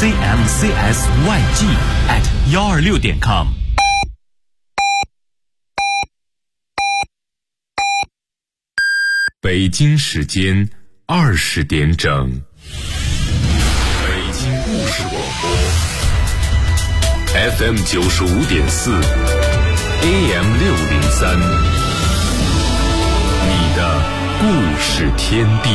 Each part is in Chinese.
cmcsyg@126.com。 北京时间20点整，北京故事广播 FM 95.4 AM 603，你的故事天地。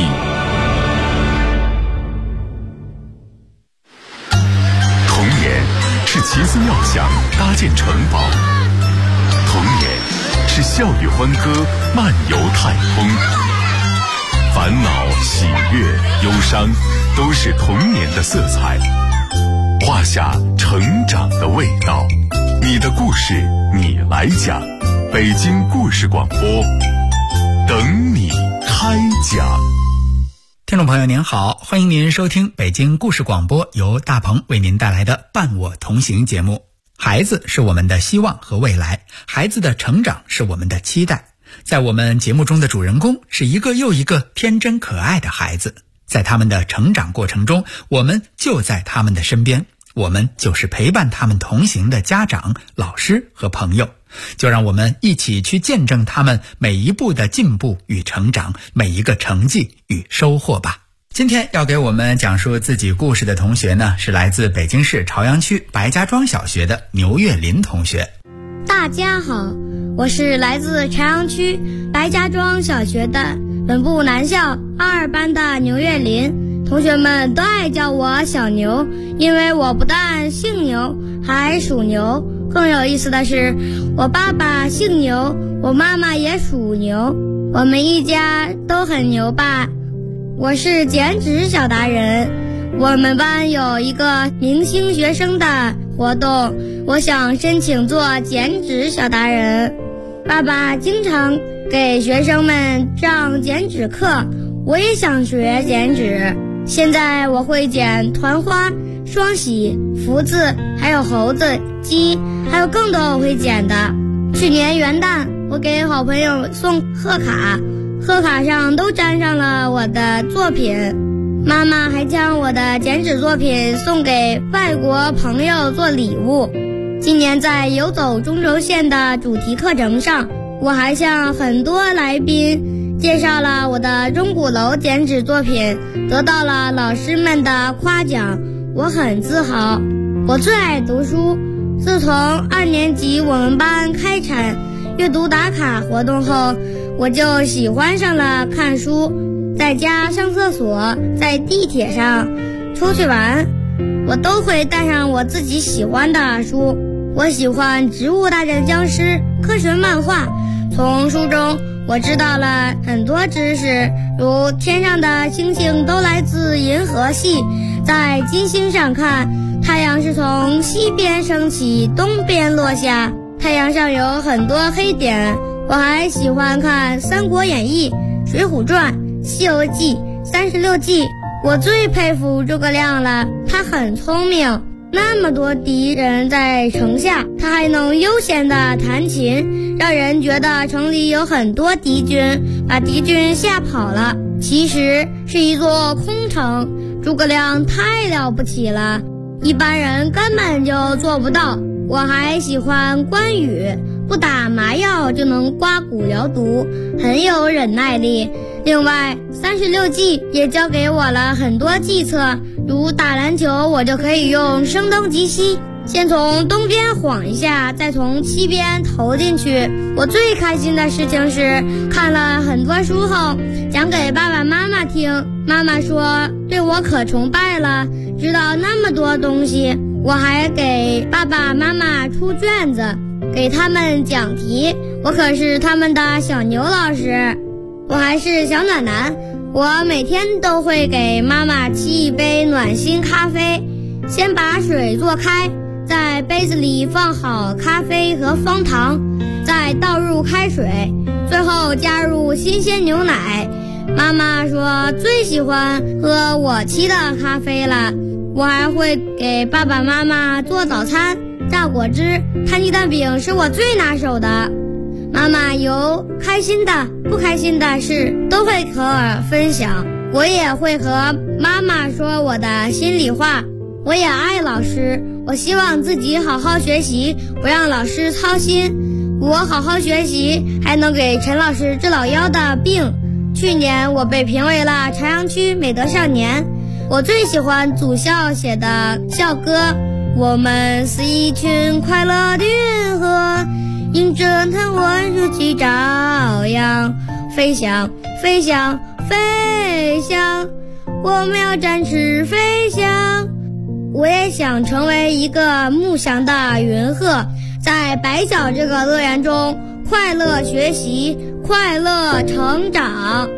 童年是奇思妙想搭建城堡，童年是笑语欢歌漫游太空，烦恼、喜悦、忧伤，都是童年的色彩，画下成长的味道。你的故事，你来讲。北京故事广播，等你开讲。 听众朋友您好，欢迎您收听北京故事广播，由大鹏为您带来的伴我同行节目。孩子是我们的希望和未来，孩子的成长是我们的期待。在我们节目中的主人公是一个又一个天真可爱的孩子，在他们的成长过程中，我们就在他们的身边，我们就是陪伴他们同行的家长、老师和朋友。就让我们一起去见证他们每一步的进步与成长，每一个成绩与收获吧。今天要给我们讲述自己故事的同学呢，是来自北京市朝阳区白家庄小学的牛月林同学。 大家好，我是来自朝阳区白家庄小学的本部男校22班的牛月林，同学们都爱叫我小牛，因为我不但姓牛，还属牛。更有意思的是，我爸爸姓牛，我妈妈也属牛，我们一家都很牛吧。我是剪纸小达人，我们班有一个明星学生的活动，我想申请做剪纸小达人。爸爸经常给学生们上剪纸课，我也想学剪纸。现在我会剪团花、双喜、福字，还有猴子、鸡，还有更多我会剪的。去年元旦，我给好朋友送贺卡，贺卡上都粘上了我的作品。妈妈还将我的剪纸作品送给外国朋友做礼物。今年在游走中轴线的主题课程上，我还向很多来宾介绍了我的钟鼓楼剪纸作品，得到了老师们的夸奖，我很自豪。我最爱读书，自从2年级我们班开展阅读打卡活动后，我就喜欢上了看书。在家上厕所，在地铁上出去玩，我都会带上我自己喜欢的书。我喜欢《植物大战僵尸》科学漫画，从书中我知道了很多知识，如天上的星星都来自银河系，在金星上看，太阳是从西边升起，东边落下，太阳上有很多黑点。我还喜欢看《三国演义》《水浒传》《西游记》《36计》。我最佩服诸葛亮了，他很聪明，那么多敌人在城下，他还能悠闲地弹琴，让人觉得城里有很多敌军，把敌军吓跑了，其实是一座空城。诸葛亮太了不起了，一般人根本就做不到。我还喜欢关羽，不打麻药就能刮骨疗毒，很有忍耐力。另外36计也教给我了很多计策，如打篮球我就可以用声东击西，先从东边晃一下，再从西边投进去。我最开心的事情是看了很多书后讲给爸爸妈妈听，妈妈说对我可崇拜了，知道那么多东西。我还给爸爸妈妈出卷子，给他们讲题，我可是他们的小牛老师。我还是小暖男，我每天都会给妈妈沏一杯暖心咖啡，先把水做开，在杯子里放好咖啡和方糖，再倒入开水，最后加入新鲜牛奶。妈妈说最喜欢喝我沏的咖啡了。我还会给爸爸妈妈做早餐，榨果汁，摊鸡蛋饼是我最拿手的。妈妈有开心的、不开心的事都会和我分享，我也会和妈妈说我的心里话。 我也爱老师，我希望自己好好学习，不让老师操心。我好好学习，还能给陈老师治老腰的病。去年我被评为了朝阳区美德少年。我最喜欢祖校写的校歌，我们是一群快乐的云鹤，迎着它温柔去照阳，飞翔飞翔飞翔，我们要展翅飞翔。我也想成为一个慕翔的云鹤，在白角这个乐园中快乐学习，快乐成长。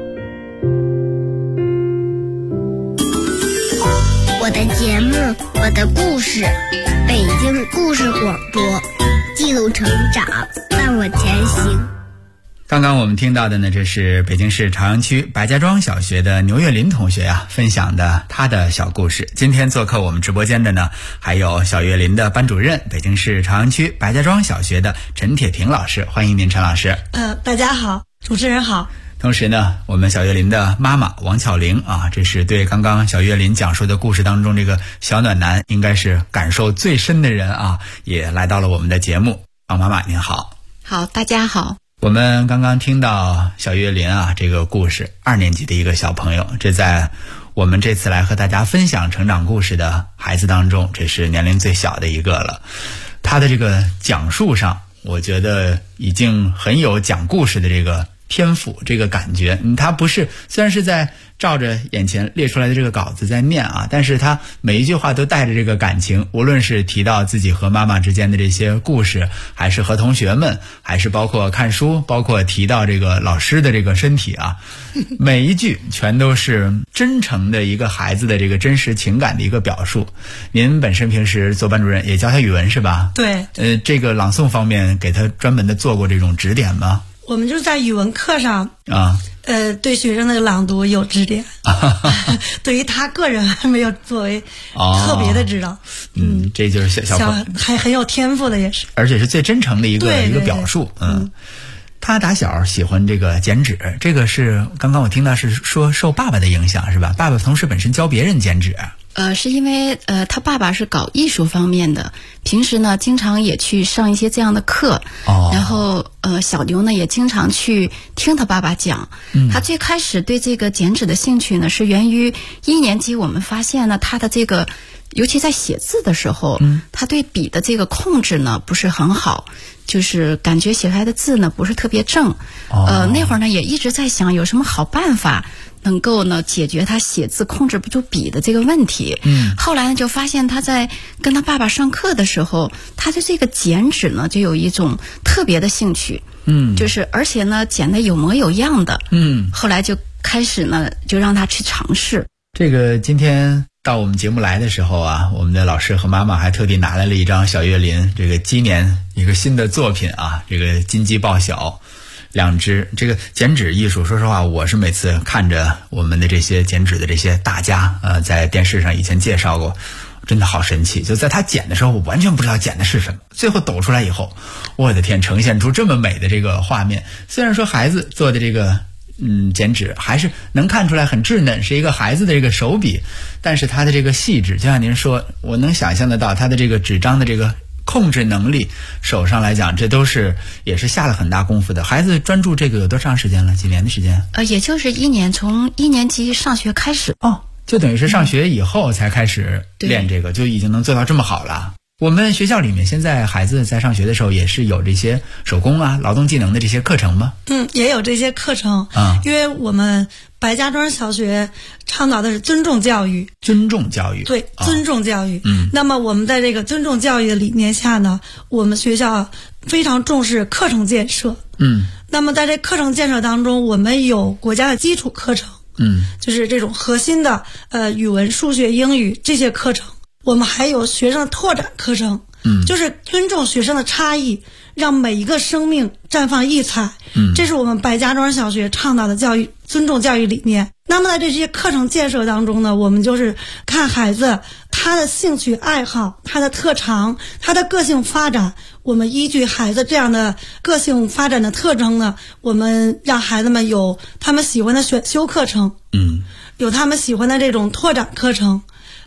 我的节目，我的故事，北京故事广播，记录成长，伴我前行。 刚刚我们听到的呢，这是北京市朝阳区白家庄小学的牛月林同学分享的他的小故事。今天做客我们直播间的呢，还有小月林的班主任，北京市朝阳区白家庄小学的陈铁平老师，欢迎您，陈老师。 大家好，主持人好。 同时呢，我们小月林的妈妈王巧玲这是对刚刚小月林讲述的故事当中这个小暖男应该是感受最深的人也来到了我们的节目。王妈妈您好。 好，大家好。 我们刚刚听到小月林这个故事，2年级的一个小朋友，这在我们这次来和大家分享成长故事的孩子当中，这是年龄最小的一个了。他的这个讲述上，我觉得已经很有讲故事的这个天赋，这个感觉。他不是，虽然是在照着眼前列出来的这个稿子在念但是他每一句话都带着这个感情，无论是提到自己和妈妈之间的这些故事，还是和同学们，还是包括看书，包括提到这个老师的这个身体每一句全都是真诚的一个孩子的这个真实情感的一个表述。您本身平时做班主任也教他语文是吧？ 对。 这个朗诵方面给他专门的做过这种指点吗？ 我们就是在语文课上对学生的朗读有指点对于他个人还没有作为特别的指导。 这就是小朋友还很有天赋的，也是， 而且是最真诚的一个表述。他打小喜欢这个剪纸，这个是刚刚我听到是说受爸爸的影响是吧？爸爸同时本身教别人剪纸。 是因为他爸爸是搞艺术方面的，平时呢经常也去上一些这样的课。然后小牛呢也经常去听他爸爸讲。他最开始对这个剪纸的兴趣呢是源于1年级，我们发现呢他的这个尤其在写字的时候，他对笔的这个控制呢不是很好，就是感觉写出来的字呢不是特别正。那会儿呢也一直在想有什么好办法能够呢解决他写字控制不住笔的这个问题。后来呢就发现他在跟他爸爸上课的时候，他对这个剪纸呢就有一种特别的兴趣。就是而且呢剪得有模有样的。后来就开始呢就让他去尝试。 这个今天到我们节目来的时候我们的老师和妈妈还特地拿来了一张小月林这个今年一个新的作品这个金鸡报晓2只。这个剪纸艺术，说实话我是每次看着我们的这些剪纸的这些大家在电视上以前介绍过，真的好神奇。就在他剪的时候，我完全不知道剪的是什么，最后抖出来以后，我的天，呈现出这么美的这个画面。虽然说孩子做的这个剪纸还是能看出来很稚嫩，是一个孩子的这个手笔，但是他的这个细致，就像您说，我能想象得到他的这个纸张的这个控制能力，手上来讲这都是也是下了很大功夫的。孩子专注这个有多长时间了？几年的时间？ 也就是1年，从1年级上学开始。 就等于是上学以后才开始练这个，就已经能做到这么好了。我们学校里面现在孩子在上学的时候也是有这些手工劳动技能的这些课程吗？ 也有这些课程因为我们白家庄小学倡导的是尊重教育。尊重教育。对，尊重教育。那么我们在这个尊重教育的理念下呢，我们学校非常重视课程建设。那么在这课程建设当中，我们有国家的基础课程，就是这种核心的语文、数学、英语这些课程。我们还有学生的拓展课程，就是尊重学生的差异，让每一个生命绽放异彩。这是我们白家庄小学倡导的教育尊重教育理念。那么在这些课程建设当中呢，我们就是看孩子他的兴趣爱好、他的特长、他的个性发展，我们依据孩子这样的个性发展的特征呢，我们让孩子们有他们喜欢的选修课程，有他们喜欢的这种拓展课程。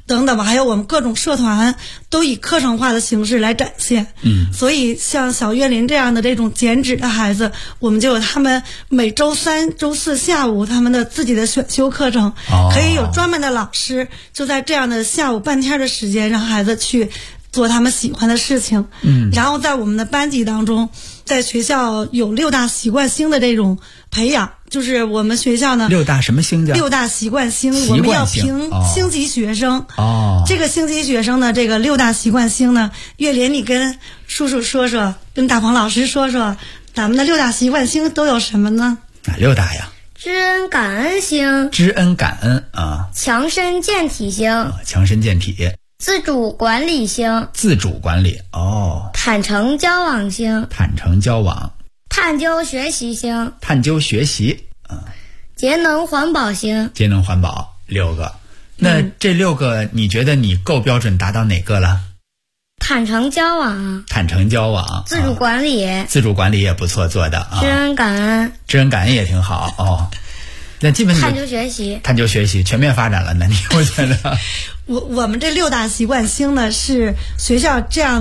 等等吧，还有我们各种社团都以课程化的形式来展现。所以像小岳林这样的这种减脂的孩子，我们就有他们每周3、周4下午他们的自己的选修课程，可以有专门的老师就在这样的下午半天的时间让孩子去做他们喜欢的事情。然后在我们的班级当中，在学校有6大习惯星的这种培养，就是我们学校呢 6大什么星叫？6 大习惯星，我们要评星级学生。这个星级学生呢，这个6大习惯星呢，岳林你跟叔叔说说，跟大鹏老师说说，咱们的6大习惯星都有什么呢？ 哪6大呀？ 知恩感恩星， 知恩感恩啊， 强身健体星， 强身健体， 自主管理星， 自主管理坦诚交往星， 坦诚交往， 探究学习星， 探究学习节能环保星， 节能环保6个。那这6个你觉得你够标准达到哪个了？ 坦诚交往， 坦诚交往， 自主管理， 自主管理也不错做的啊， 知恩感恩， 知恩感恩也挺好那基本探究学习， 探究学习全面发展了呢，我觉得。 我们这6大习惯星呢，是学校这样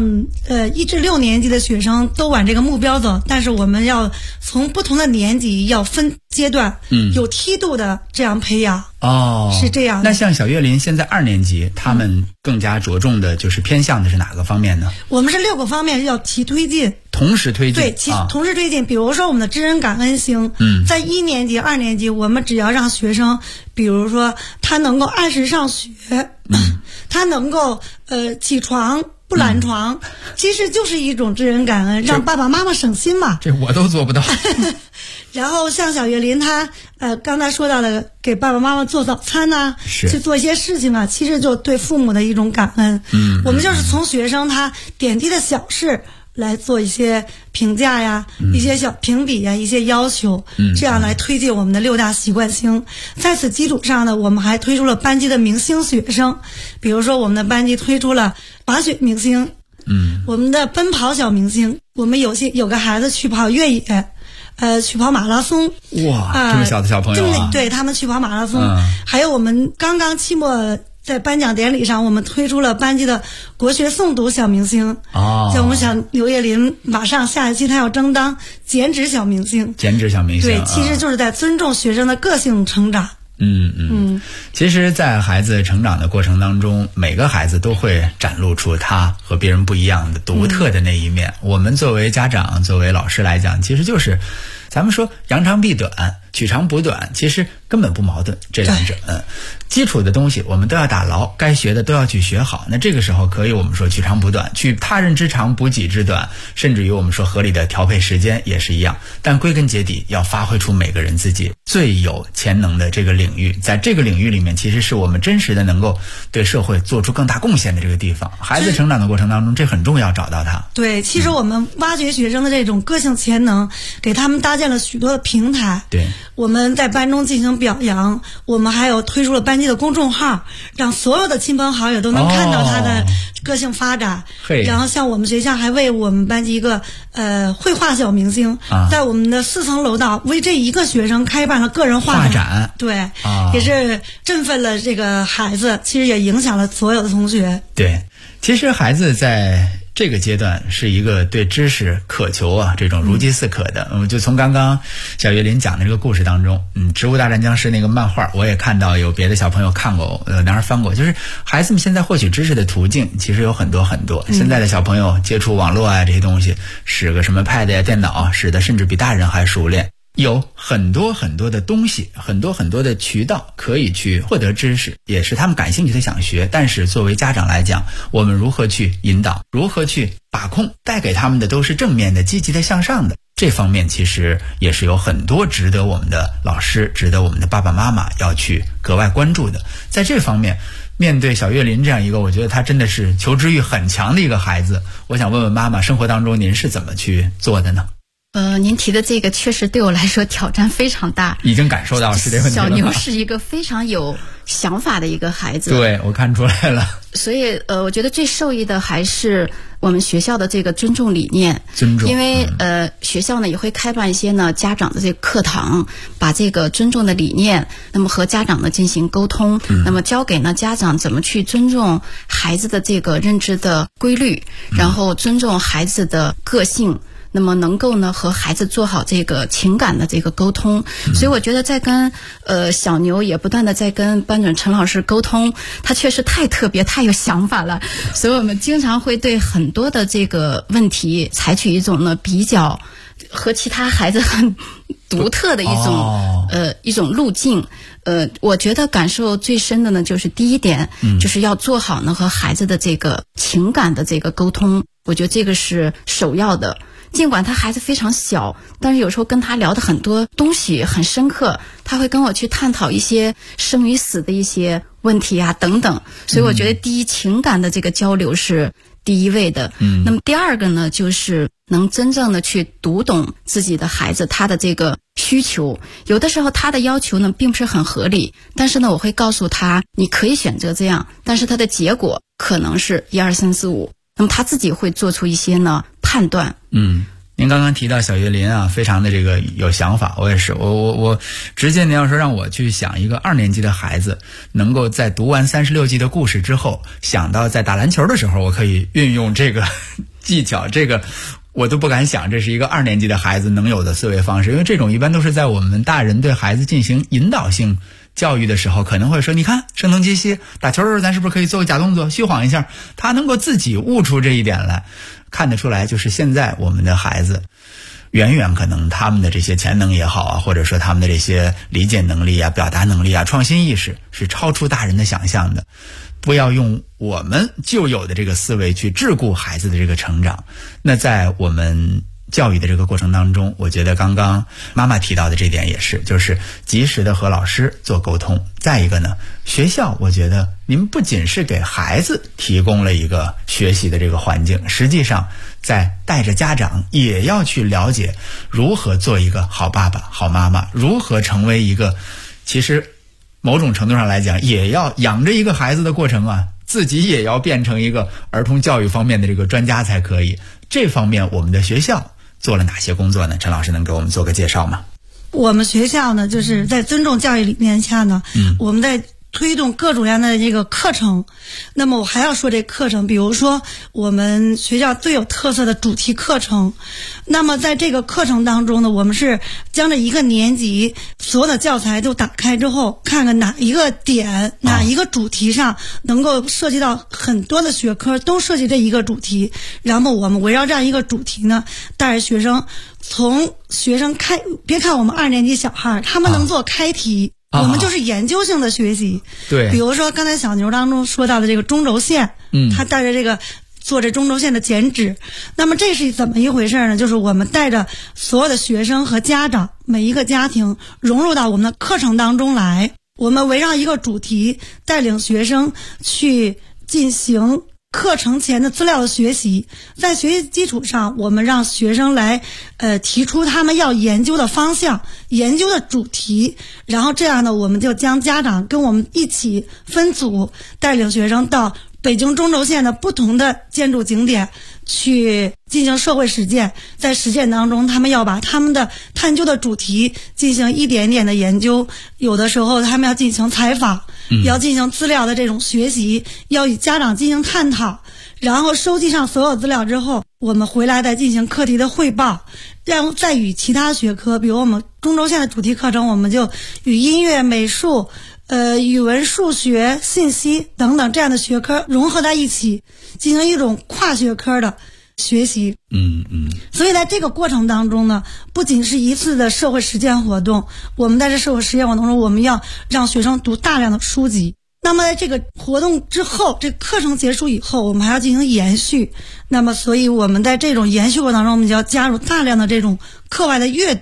1至6年级的学生都往这个目标走，但是我们要从不同的年级要分阶段，有梯度的这样培养。是这样的。 那像小岳林现在2年级，他们更加着重的就是偏向的是哪个方面呢？ 我们是6个方面要齐推进， 同时推进。 对，同时推进。比如说我们的知恩感恩星，在1年级、2年级，我们只要让学生，比如说他能够按时上学，他能够起床不懒床，其实就是一种知恩感恩，让爸爸妈妈省心嘛。 这我都做不到。 然后像小岳林他刚才说到的，给爸爸妈妈做早餐呐，去做一些事情啊，其实就对父母的一种感恩。我们就是从学生他点滴的小事来做一些评价呀，一些小评比呀，一些要求，这样来推进我们的6大习惯星。在此基础上呢，我们还推出了班级的明星学生，比如说我们的班级推出了滑雪明星，我们的奔跑小明星，我们有个孩子去跑越野，去跑马拉松。 哇，这么小的小朋友啊！ 对，他们去跑马拉松。还有我们刚刚期末在颁奖典礼上，我们推出了班级的国学诵读小明星。像我们小刘叶林，马上下一期他要争当减脂小明星。 减脂小明星， 对，其实就是在尊重学生的个性成长。 其实在孩子成长的过程当中，每个孩子都会展露出他和别人不一样的独特的那一面。我们作为家长，作为老师来讲，其实就是咱们说扬长避短，取长补短，其实根本不矛盾，这两者。基础的东西我们都要打牢，该学的都要去学好。那这个时候可以我们说取长补短，去他人之长补己之短，甚至于我们说合理的调配时间也是一样。但归根结底要发挥出每个人自己最有潜能的这个领域，在这个领域里面，其实是我们真实的能够对社会做出更大贡献的这个地方。孩子成长的过程当中，这很重要，找到他。 对，其实我们挖掘学生的这种个性潜能，给他们搭建了许多的平台。 对， 我们在班中进行表扬，我们还有推出了班级的公众号，让所有的亲朋好友都能看到他的个性发展。然后像我们学校还为我们班级一个绘画小明星，在我们的4层楼道为这一个学生开办了个人画展。对，也是振奋了这个孩子，其实也影响了所有的同学。 对，其实孩子在这个阶段是一个对知识渴求啊，这种如饥似渴的。就从刚刚小岳林讲的这个故事当中，植物大战僵尸那个漫画，我也看到有别的小朋友看过，当然翻过。就是孩子们现在获取知识的途径其实有很多很多。现在的小朋友接触网络啊这些东西，使个什么 pad 呀、电脑，使得甚至比大人还熟练。有很多很多的东西，很多很多的渠道可以去获得知识，也是他们感兴趣的想学。但是作为家长来讲，我们如何去引导，如何去把控，带给他们的都是正面的、积极的、向上的。这方面其实也是有很多值得我们的老师、值得我们的爸爸妈妈要去格外关注的。在这方面，面对小岳林这样一个我觉得他真的是求知欲很强的一个孩子，我想问问妈妈，生活当中您是怎么去做的呢？ 您提的这个确实对我来说挑战非常大， 已经感受到是这个问题了。 小牛是一个非常有想法的一个孩子。 对，我看出来了。 所以我觉得最受益的还是我们学校的这个尊重理念。 尊重， 因为学校呢也会开办一些呢家长的这个课堂，把这个尊重的理念，那么和家长呢进行沟通，那么教给呢家长怎么去尊重孩子的这个认知的规律，然后尊重孩子的个性。那么能够呢和孩子做好这个情感的这个沟通，所以我觉得在跟小牛也不断的在跟班主任陈老师沟通，他确实太特别太有想法了，所以我们经常会对很多的这个问题采取一种呢比较和其他孩子很独特的一种路径。我觉得感受最深的呢就是第一点，就是要做好呢和孩子的这个情感的这个沟通，我觉得这个是首要的。尽管他孩子非常小，但是有时候跟他聊的很多东西很深刻，他会跟我去探讨一些生与死的一些问题啊等等，所以我觉得第一，情感的这个交流是第一位的。那么第二个呢，就是能真正的去读懂自己的孩子他的这个需求。有的时候他的要求呢并不是很合理，但是呢我会告诉他你可以选择这样，但是他的结果可能是1、2、3、4、5，那么他自己会做出一些呢判断。 您刚刚提到小岳林啊，非常的这个有想法，我也是，我直接您要说让我去想一个2年级的孩子能够在读完36集的故事之后，想到在打篮球的时候我可以运用这个技巧，这个我都不敢想这是一个2年级的孩子能有的思维方式，因为这种一般都是在我们大人对孩子进行引导性教育的时候可能会说，你看声东击西，打球的时候咱是不是可以做个假动作虚晃一下，他能够自己悟出这一点来，看得出来就是现在我们的孩子远远可能他们的这些潜能也好啊，或者说他们的这些理解能力啊、表达能力啊、创新意识是超出大人的想象的。不要用我们旧有的这个思维去桎梏孩子的这个成长。那在我们教育的这个过程当中，我觉得刚刚妈妈提到的这点也是，就是及时的和老师做沟通。再一个呢，学校我觉得您不仅是给孩子提供了一个学习的这个环境，实际上在带着家长也要去了解如何做一个好爸爸、好妈妈，如何成为一个其实某种程度上来讲也要养着一个孩子的过程啊，自己也要变成一个儿童教育方面的这个专家才可以。这方面我们的学校做了哪些工作呢？陈老师能给我们做个介绍吗？ 我们学校呢，就是在尊重教育理念下呢，我们在推动各种各样的这个课程。那么我还要说这课程，比如说我们学校最有特色的主题课程。那么在这个课程当中呢，我们是将这一个年级所有的教材都打开之后，看看哪一个点、哪一个主题上能够涉及到很多的学科，都涉及这一个主题。然后我们围绕这样一个主题呢，带着学生，从学生别看我们2年级小孩，他们能做开题。我们就是研究性的学习。 对， 比如说刚才小牛当中说到的这个中轴线，他带着这个做这中轴线的剪纸。那么这是怎么一回事呢？就是我们带着所有的学生和家长，每一个家庭融入到我们的课程当中来。我们围绕一个主题，带领学生去进行课程前的资料的学习，在学习基础上，我们让学生来提出他们要研究的方向、研究的主题，然后这样呢，我们就将家长跟我们一起分组，带领学生到北京中轴线的不同的建筑景点去进行社会实践。在实践当中，他们要把他们的探究的主题进行一点点的研究，有的时候他们要进行采访，要进行资料的这种学习，要与家长进行探讨，然后收集上所有资料之后，我们回来再进行课题的汇报，然后再与其他学科，比如我们中轴线的主题课程，我们就与音乐、美术、语文、数学、信息等等这样的学科融合在一起，进行一种跨学科的学习。所以在这个过程当中呢，不仅是一次的社会实践活动，我们在这社会实践活动中，我们要让学生读大量的书籍。那么在这个活动之后，这课程结束以后，我们还要进行延续。那么所以我们在这种延续过程当中，我们就要加入大量的这种课外的阅读。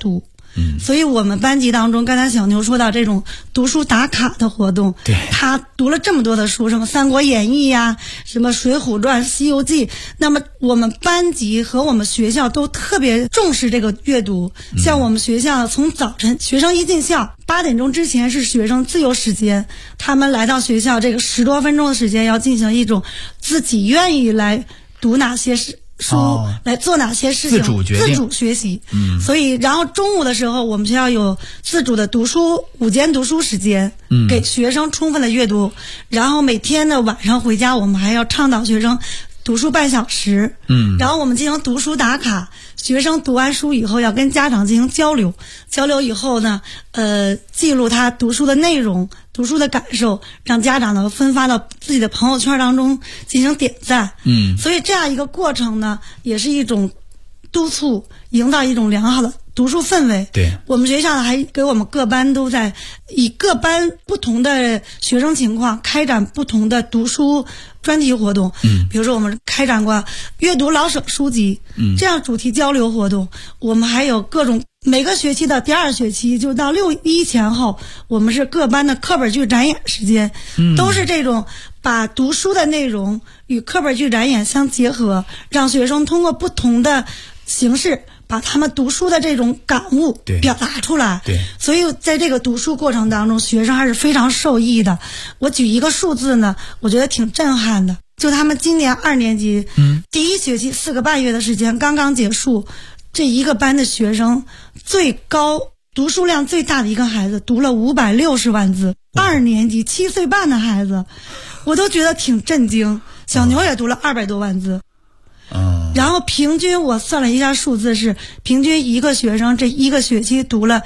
所以我们班级当中，刚才小牛说到这种读书打卡的活动， 对， 他读了这么多的书，什么《三国演义》呀，什么《水浒传》《西游记》，那么我们班级和我们学校都特别重视这个阅读。像我们学校从早晨学生一进校8点钟之前是学生自由时间，他们来到学校这个10多分钟的时间要进行一种自己愿意来读哪些书，来做哪些事情， 自主决定， 自主学习。所以然后中午的时候我们学校有自主的读书午间读书时间，给学生充分的阅读。然后每天的晚上回家我们还要倡导学生读书半小时，然后我们进行读书打卡，学生读完书以后要跟家长进行交流，交流以后呢，记录他读书的内容、读书的感受，让家长呢分发到自己的朋友圈当中进行点赞。所以这样一个过程呢，也是一种督促，营造一种良好的读书氛围。 对， 我们学校呢还给我们各班都在以各班不同的学生情况开展不同的读书专题活动。比如说我们开展过阅读老舍书籍，这样主题交流活动。我们还有各种每个学期的第2学期，就到6·1前后，我们是各班的课本剧展演时间，都是这种把读书的内容与课本剧展演相结合，让学生通过不同的形式把他们读书的这种感悟表达出来。 对， 所以在这个读书过程当中，学生还是非常受益的。我举一个数字呢，我觉得挺震撼的。就他们今年2年级，第1学期4个半月的时间刚刚结束，这一个班的学生最高读书量最大的一个孩子读了560万字，2年级7岁半的孩子，我都觉得挺震惊。小牛也读了200多万字。然后平均我算了一下数字是，平均一个学生这一个学期读了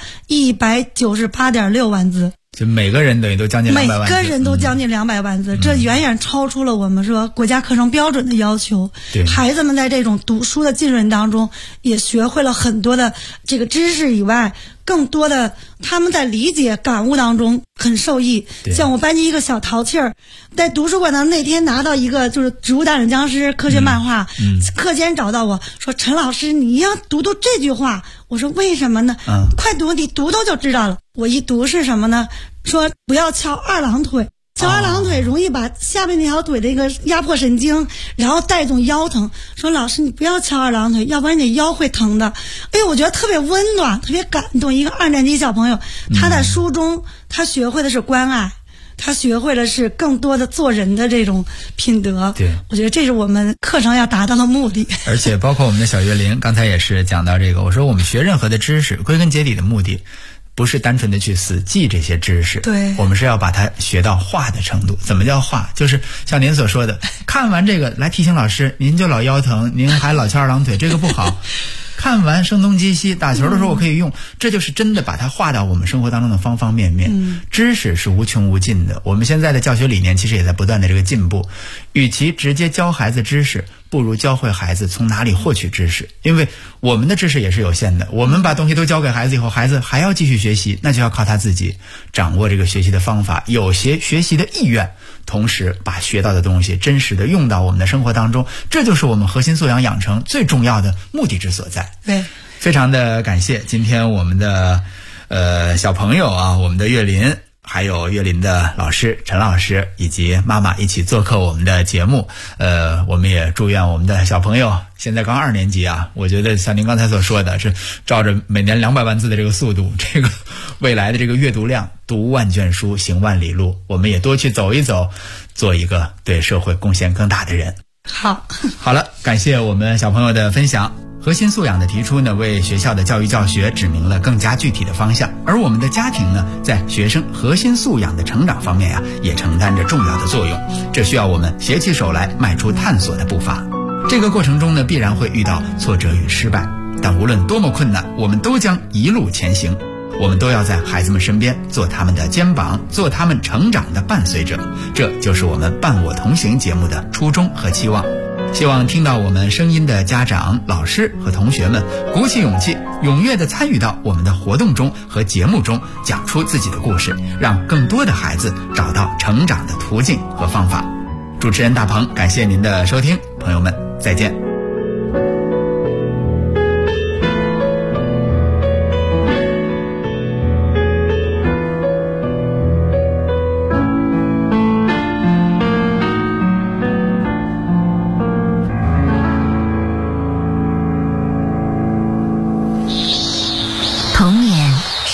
198.6万字。 就每个人等于都将近200万字， 每个人都将近200万字，这远远超出了我们说国家课程标准的要求。孩子们在这种读书的浸润当中，也学会了很多的这个知识以外，更多的他们在理解感悟当中很受益。像我班级一个小淘气儿，在图书馆当中那天拿到一个就是《植物大战僵尸》科学漫画，课间找到我说：“陈老师，你要读这句话。”我说：“为什么呢？快读，你读就知道了。”我一读是什么呢？说不要翘2郎腿，翘2郎腿容易把下面那条腿的一个压迫神经，然后带动腰疼。说老师你不要翘2郎腿，要不然你腰会疼的。哎，我觉得特别温暖，特别感动。一个2年级小朋友，他在书中他学会的是关爱，他学会的是更多的做人的这种品德。 对， 我觉得这是我们课程要达到的目的。 而且包括我们的小岳林刚才也是讲到这个，我说我们学任何的知识归根结底的目的不是单纯的去死记这些知识， 对， 我们是要把它学到化的程度。怎么叫化？就是像您所说的，看完这个来提醒老师，您就老腰疼，您还老翘2郎腿，这个不好。看完声东击西，打球的时候我可以用，这就是真的把它化到我们生活当中的方方面面。知识是无穷无尽的，我们现在的教学理念其实也在不断的这个进步。与其直接教孩子知识，不如教会孩子从哪里获取知识，因为我们的知识也是有限的，我们把东西都教给孩子以后，孩子还要继续学习，那就要靠他自己掌握这个学习的方法，有学习的意愿，同时把学到的东西真实的用到我们的生活当中，这就是我们核心素养养成最重要的目的之所在。 对， 非常的感谢今天我们的小朋友啊，我们的岳林，还有岳林的老师陈老师以及妈妈一起做客我们的节目。我们也祝愿我们的小朋友现在刚2年级啊，我觉得像您刚才所说的是照着每年200万字的这个速度，这个未来的这个阅读量，读万卷书行万里路，我们也多去走一走，做一个对社会贡献更大的人。好了，感谢我们小朋友的分享。核心素养的提出呢，为学校的教育教学指明了更加具体的方向，而我们的家庭呢，在学生核心素养的成长方面呀，也承担着重要的作用。这需要我们携起手来，迈出探索的步伐。这个过程中呢，必然会遇到挫折与失败，但无论多么困难，我们都将一路前行。我们都要在孩子们身边，做他们的肩膀，做他们成长的伴随者。这就是我们伴我同行节目的初衷和期望。希望听到我们声音的家长、老师和同学们鼓起勇气，踊跃地参与到我们的活动中和节目中，讲出自己的故事，让更多的孩子找到成长的途径和方法。主持人大鹏，感谢您的收听，朋友们再见。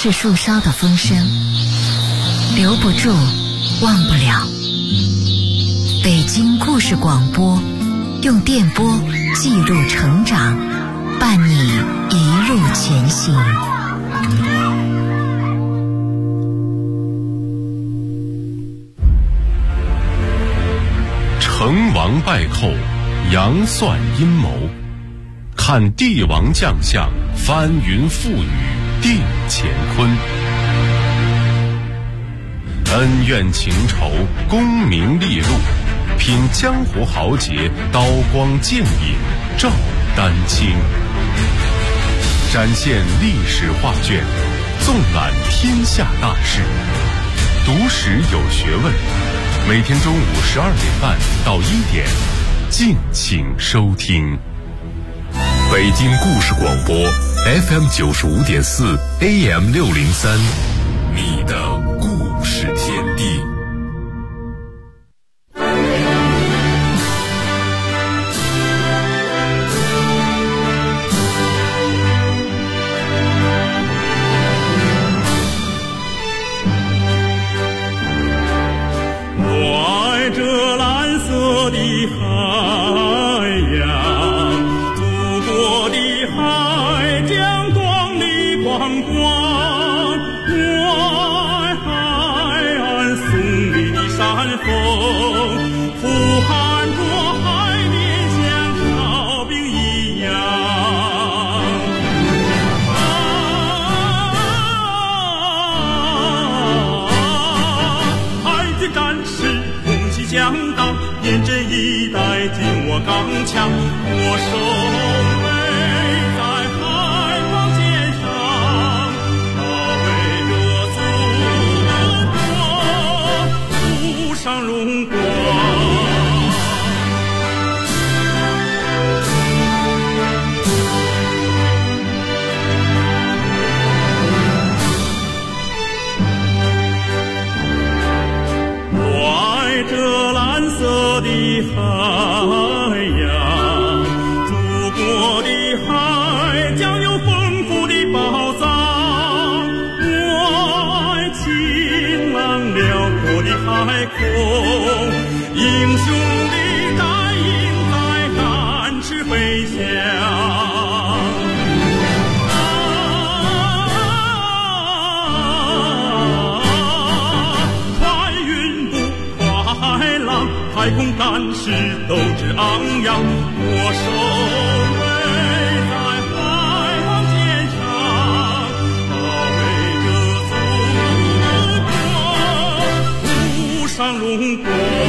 是树梢的风声，留不住，忘不了。北京故事广播，用电波记录成长，伴你一路前行。 成王败寇，杨算阴谋，看帝王将相，翻云覆雨，定乾坤。恩怨情仇，功名利禄，品江湖豪杰，刀光剑影，照丹青。展现历史画卷，纵览天下大事，读史有学问。每天中午12点半到1点，敬请收听。北京故事广播 FM 95.4 AM 603，你的故事天地。 严阵以待，紧握钢枪，我守卫在海防线上，保卫着祖国，富上荣光。我爱这蓝色的海洋，祖国的海将有丰富的宝藏。我爱晴朗辽阔的海空，英雄的带领在展翅飞翔。太空战士斗志昂扬，我守卫在海防线上，保卫着祖国，富上荣光。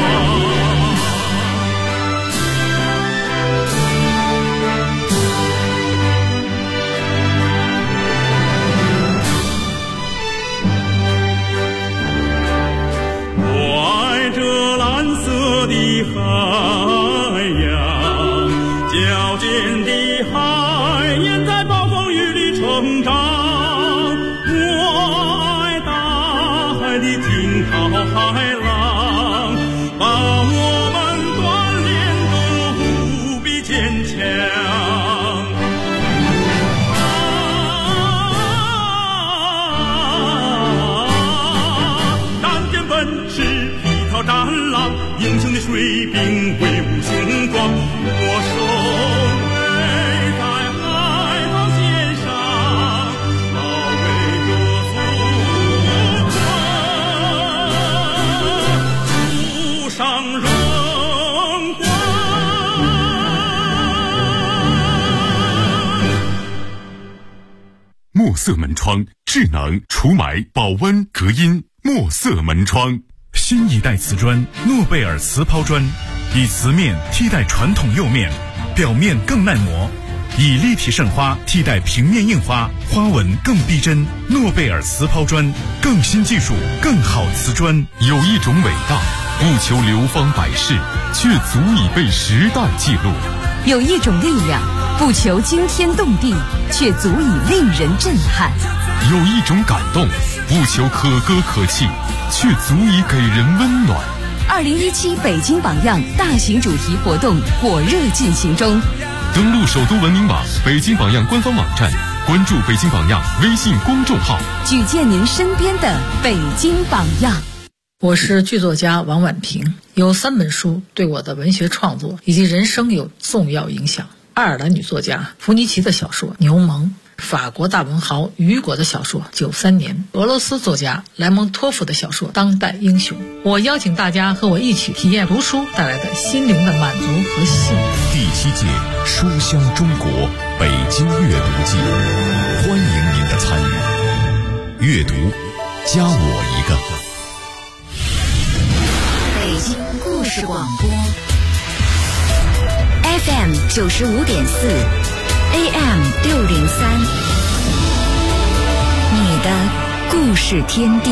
的海洋，矫健的海燕在暴风雨里成长。我爱大海的惊涛骇浪，把我们锻炼得无比坚强。仗剑奔驰，披头战狼，英雄的水兵威武雄壮，我守卫在海防线上，保卫着祖国，富上荣光。 墨色门窗，智能除霾、保温、隔音。墨色门窗。新一代瓷砖诺贝尔瓷抛砖，以瓷面替代传统釉面，表面更耐磨，以立体渗花替代平面印花，花纹更逼真。诺贝尔瓷抛砖，更新技术，更好瓷砖。有一种伟大，不求流芳百世，却足以被时代记录； 有一种力量，不求惊天动地，却足以令人震撼； 有一种感动，不求可歌可泣，却足以给人温暖。 2017北京榜样大型主题活动火热进行中， 登录首都文明网、北京榜样官方网站， 关注北京榜样微信公众号， 举荐您身边的北京榜样。 我是剧作家王婉婷，有3本书对我的文学创作以及人生有重要影响。爱尔兰女作家弗尼奇的小说《牛虻》，法国大文豪雨果的小说《93年》，俄罗斯作家莱蒙托夫的小说《当代英雄》。我邀请大家和我一起体验读书带来的心灵的满足和幸福。 第7届书香中国北京阅读季，欢迎您的参与。阅读，加我一个。 北京故事广播 FM 95.4 AM 603，你的故事天地。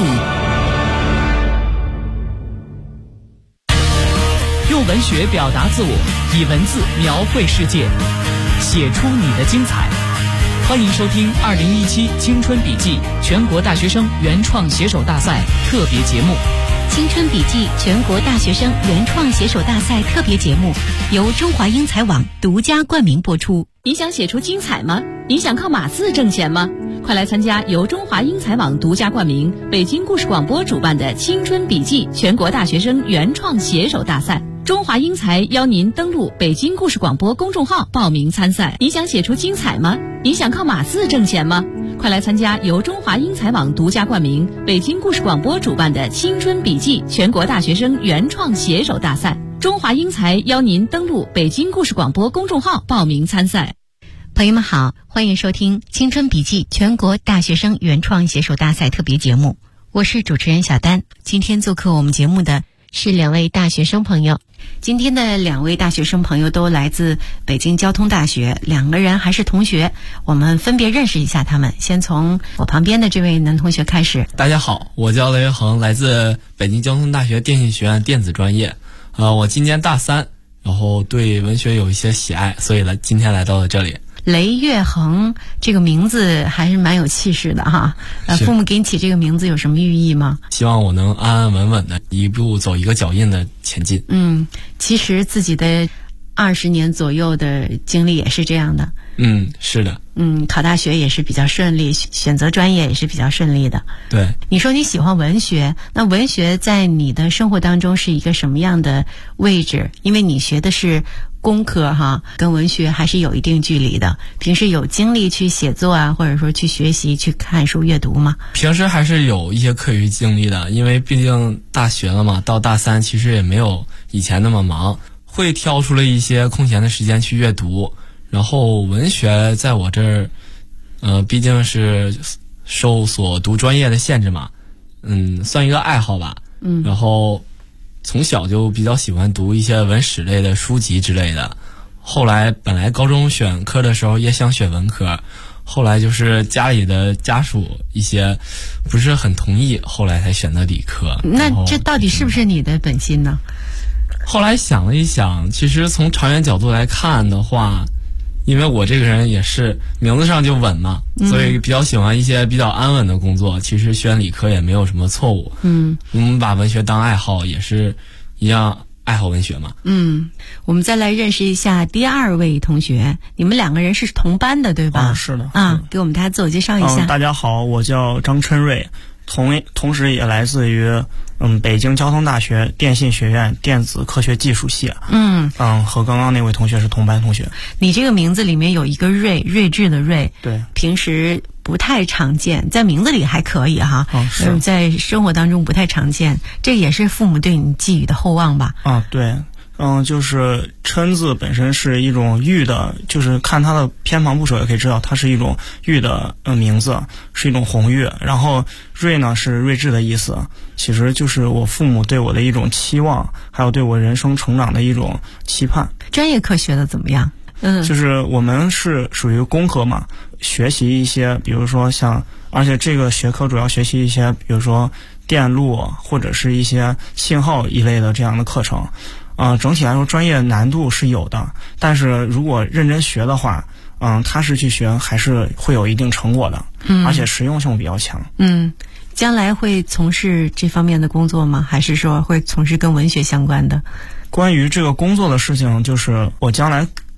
用文学表达自我，以文字描绘世界，写出你的精彩。欢迎收听2017青春笔记全国大学生原创写手大赛特别节目。 青春笔记全国大学生原创写手大赛特别节目由中华英才网独家冠名播出。 你想写出精彩吗？你想靠码字挣钱吗？快来参加由中华英才网独家冠名、北京故事广播主办的青春笔记全国大学生原创写手大赛。中华英才邀您登录北京故事广播公众号报名参赛。你想写出精彩吗？你想靠码字挣钱吗？快来参加由中华英才网独家冠名、北京故事广播主办的青春笔记全国大学生原创写手大赛。中华英才邀您登录北京故事广播公众号报名参赛。 朋友们好，欢迎收听青春笔记全国大学生原创写手大赛特别节目，我是主持人小丹。今天做客我们节目的是2位大学生朋友。今天的2位大学生朋友都来自北京交通大学，2个人还是同学，我们分别认识一下他们。先从我旁边的这位男同学开始。 大家好，我叫雷恒，来自北京交通大学电信学院电子专业。我今年大3，然后对文学有一些喜爱，所以今天来到了这里。 雷月恒这个名字还是蛮有气势的哈。父母给你起这个名字有什么寓意吗？ 希望我能安安稳稳的一步走一个脚印的前进。 其实自己的20年左右的经历也是这样的。 是的。 考大学也是比较顺利，选择专业也是比较顺利的。 对。 你说你喜欢文学，那文学在你的生活当中是一个什么样的位置？因为你学的是工科哈，跟文学还是有一定距离的。平时有精力去写作啊，或者说去学习、去看书、阅读吗？ 平时还是有一些课余精力的，因为毕竟大学了嘛，到大3其实也没有以前那么忙，会挑出了一些空闲的时间去阅读。然后文学在我这儿，毕竟是受所读专业的限制嘛，算一个爱好吧。然后从小就比较喜欢读一些文史类的书籍之类的。后来本来高中选科的时候也想选文科，后来就是家里的家属一些不是很同意，后来才选择理科。 那这到底是不是你的本心呢？ 后来想了一想，其实从长远角度来看的话，因为我这个人也是名字上就稳嘛，所以比较喜欢一些比较安稳的工作，其实选理科也没有什么错误。我们把文学当爱好也是一样，爱好文学嘛。 我们再来认识一下第2位同学，你们2个人是同班的对吧？ 是的。 给我们大家自我介绍一下。 大家好，我叫张琛瑞，同时也来自于北京交通大学电信学院电子科学技术系。和刚刚那位同学是同班同学。 你这个名字里面有一个睿智的睿， 对， 平时不太常见，在名字里还可以哈。在生活当中不太常见，这也是父母对你寄予的厚望吧？ 对。就是琛字本身是一种玉的，就是看它的偏旁部首也可以知道它是一种玉的名字，是一种红玉。然后睿呢是睿智的意思，其实就是我父母对我的一种期望，还有对我人生成长的一种期盼。 专业课学的怎么样？ 就是我们是属于工科嘛，学习一些比如说而且这个学科主要学习一些比如说电路或者是一些信号一类的这样的课程。整体来说专业难度是有的，但是如果认真学的话，踏实去学还是会有一定成果的。而且实用性比较强。 将来会从事这方面的工作吗？还是说会从事跟文学相关的？ 关于这个工作的事情，就是我将来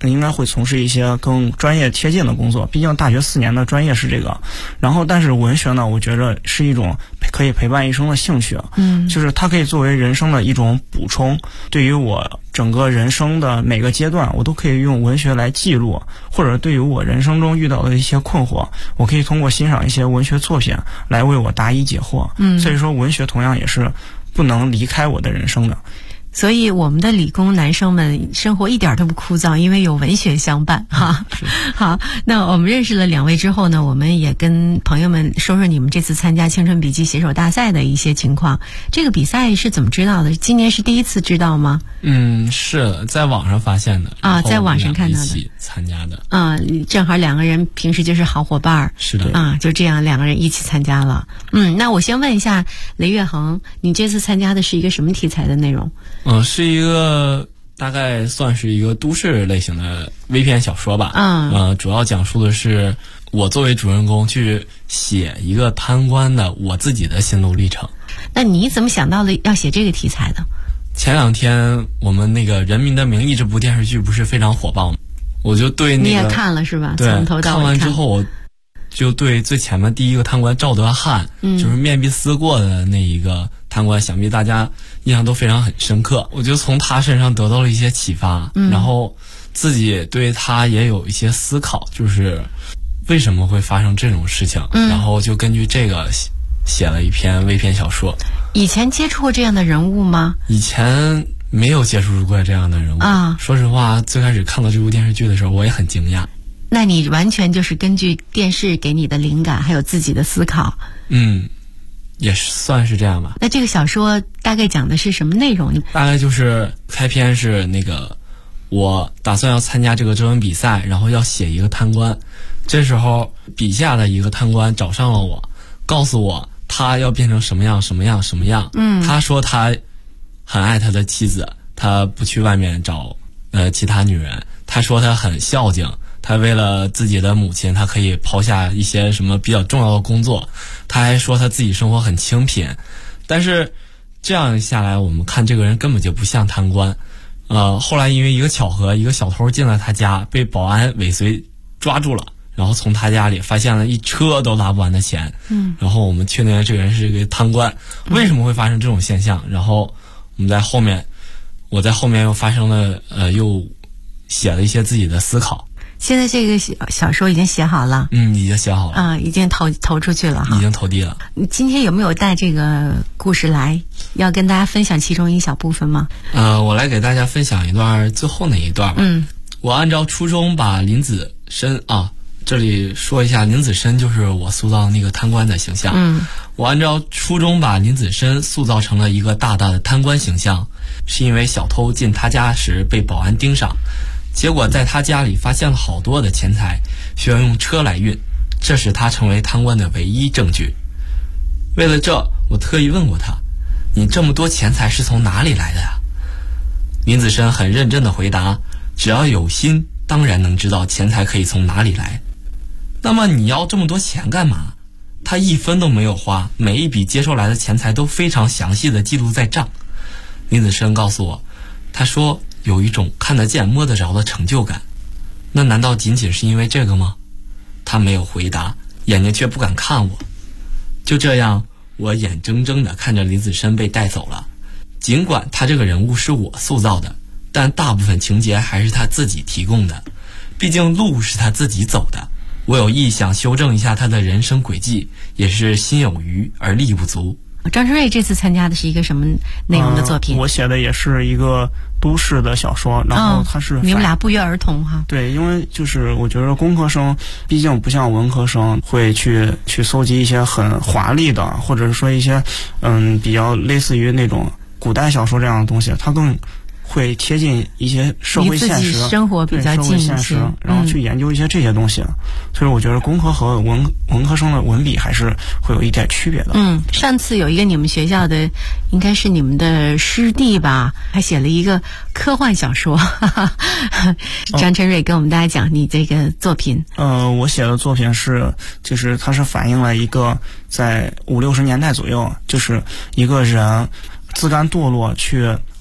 应该会从事一些更专业贴近的工作，毕竟大学4年的专业是这个。然后但是文学呢，我觉得是一种可以陪伴一生的兴趣，就是它可以作为人生的一种补充，对于我整个人生的每个阶段，我都可以用文学来记录，或者对于我人生中遇到的一些困惑，我可以通过欣赏一些文学作品来为我答疑解惑。所以说文学同样也是不能离开我的人生的。 所以我们的理工男生们生活一点都不枯燥，因为有文学相伴哈。好，那我们认识了2位之后呢，我们也跟朋友们说说你们这次参加青春笔记写手大赛的一些情况。这个比赛是怎么知道的？今年是第一次知道吗？ 是在网上发现的啊，在网上看到的， 一起参加的啊，正好2个人平时就是好伙伴， 是的啊，就这样2个人一起参加了。那我先问一下雷月恒，你这次参加的是一个什么题材的内容？ 是一个大概算是一个都市类型的微篇小说吧。主要讲述的是我作为主人公去写一个贪官的我自己的心路历程。 那你怎么想到的要写这个题材的？ 前2天我们那个《人民的名义》这部电视剧不是非常火爆吗？我就对那个你也看了是吧？ 对， 从头到尾看完之后我就对最前面第一个贪官赵德汉，就是面壁思过的那一个贪官，想必大家印象都非常很深刻。我就从他身上得到了一些启发，然后自己对他也有一些思考，就是为什么会发生这种事情，然后就根据这个写了一篇微篇小说。 以前接触过这样的人物吗？ 以前没有接触过这样的人物啊。说实话，最开始看到这部电视剧的时候，我也很惊讶。 那你完全就是根据电视给你的灵感，还有自己的思考。 也算是这样吧。 那这个小说大概讲的是什么内容？ 大概就是开篇是那个我打算要参加这个征文比赛，然后要写一个贪官。这时候笔下的一个贪官找上了我，告诉我他要变成什么样什么样什么样。他说他很爱他的妻子，他不去外面找其他女人。他说他很孝敬，他为了自己的母亲，他可以抛下一些什么比较重要的工作。他还说他自己生活很清贫。但是这样下来，我们看这个人根本就不像贪官。后来因为一个巧合，一个小偷进了他家，被保安尾随抓住了，然后从他家里发现了一车都拉不完的钱。然后我们确定这个人是一个贪官。为什么会发生这种现象？然后我在后面又发生了又写了一些自己的思考。 现在这个小说已经写好了？ 已经写好了啊，已经投出去了哈， 已经投递了。 你今天有没有带这个故事来，要跟大家分享其中一小部分吗？ 我来给大家分享一段最后那一段吧。我按照初衷把林子申这里说一下，林子申就是我塑造那个贪官的形象。我按照初衷把林子申塑造成了一个大大的贪官形象，是因为小偷进他家时被保安盯上，结果在他家里发现了好多的钱财，需要用车来运，这使他成为贪官的唯一证据。为了这，我特意问过他，你这么多钱财是从哪里来的呀？林子申很认真地回答，只要有心，当然能知道钱财可以从哪里来。那么你要这么多钱干嘛？他一分都没有花，每一笔接收来的钱财都非常详细地记录在账。林子申告诉我，他说有一种看得见摸得着的成就感。那难道仅仅是因为这个吗？他没有回答，眼睛却不敢看我。就这样，我眼睁睁地看着林子申被带走了。尽管他这个人物是我塑造的，但大部分情节还是他自己提供的，毕竟路是他自己走的。我有意想修正一下他的人生轨迹，也是心有余而力不足。 张春瑞这次参加的是一个什么内容的作品？ 我写的也是一个都市的小说，然后它是你们俩不约而同哈。 对，因为就是我觉得工科生毕竟不像文科生会去搜集一些很华丽的，或者是说一些比较类似于那种古代小说这样的东西，它更会贴近一些社会现实， 生活比较近现实，然后去研究一些这些东西。所以我觉得工科和文科生的文笔还是会有一点区别的。 上次有一个你们学校的，应该是你们的师弟吧，还写了一个科幻小说。张晨瑞跟我们大家讲你这个作品。 我写的作品就是它是反映了一个在50、60年代左右，就是一个人自甘堕落去